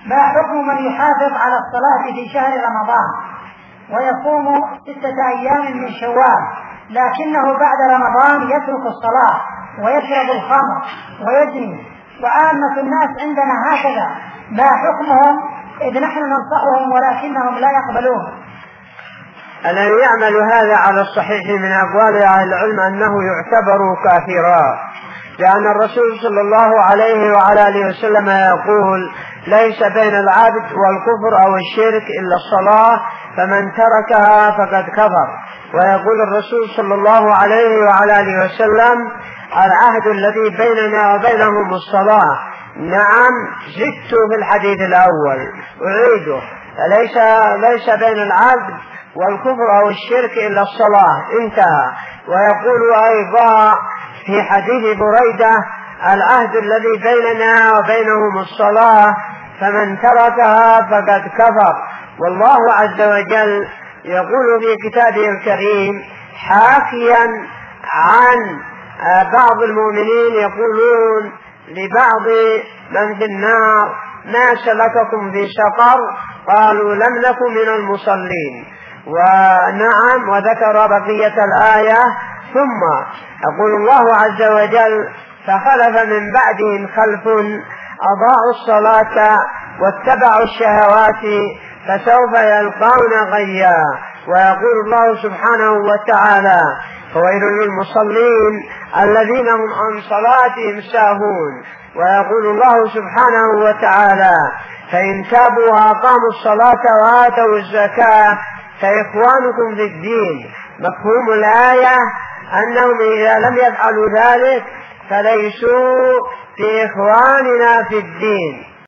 ما حكم من يحافظ على الصلاة في شهر رمضان ويصوم 6 أيام من شوال لكنه بعد رمضان يترك الصلاة ويشرب الخمر ويزني وعامة الناس عندنا هكذا، ما حكمهم إذ نحن ننصحهم ولكنهم لا يقبلون؟ الذي يعمل هذا على الصحيح من أقوال أهل العلم أنه يعتبر كافرا، لأن الرسول صلى الله عليه وعلى آله وسلم يقول: ليس بين العبد والكفر أو الشرك إلا الصلاة، فمن تركها فقد كفر. ويقول الرسول صلى الله عليه وعلى آله وسلم: العهد الذي بيننا وبينهم الصلاة. نعم، زدت في الحديث الأول أعيده: ليس بين العبد والكفر أو الشرك إلا الصلاة، انتهى. ويقول أيضا في حديث بريدة: العهد الذي بيننا وبينهم الصلاة، فمن تركها فقد كفر. والله عز وجل يقول في كتابه الكريم حاكيا عن بعض المؤمنين يقولون لبعض من في النار: ما سلككم في سقر؟ قالوا: لم نكن من المصلين. ونعم، وذكر بقية الآية: ثم يقول الله عز وجل: فخلف من بعدهم خلف أضاعوا الصلاة واتبعوا الشهوات فسوف يلقون غيا. ويقول الله سبحانه وتعالى: فويل للمصلين الذين هم عن صلاتهم ساهون. ويقول الله سبحانه وتعالى: فإن تابوا وأقاموا الصلاة وآتوا الزكاة فإخوانكم في الدين. مفهوم الآية أنهم إذا لم يفعلوا ذلك فليسوا في إخواننا في الدين.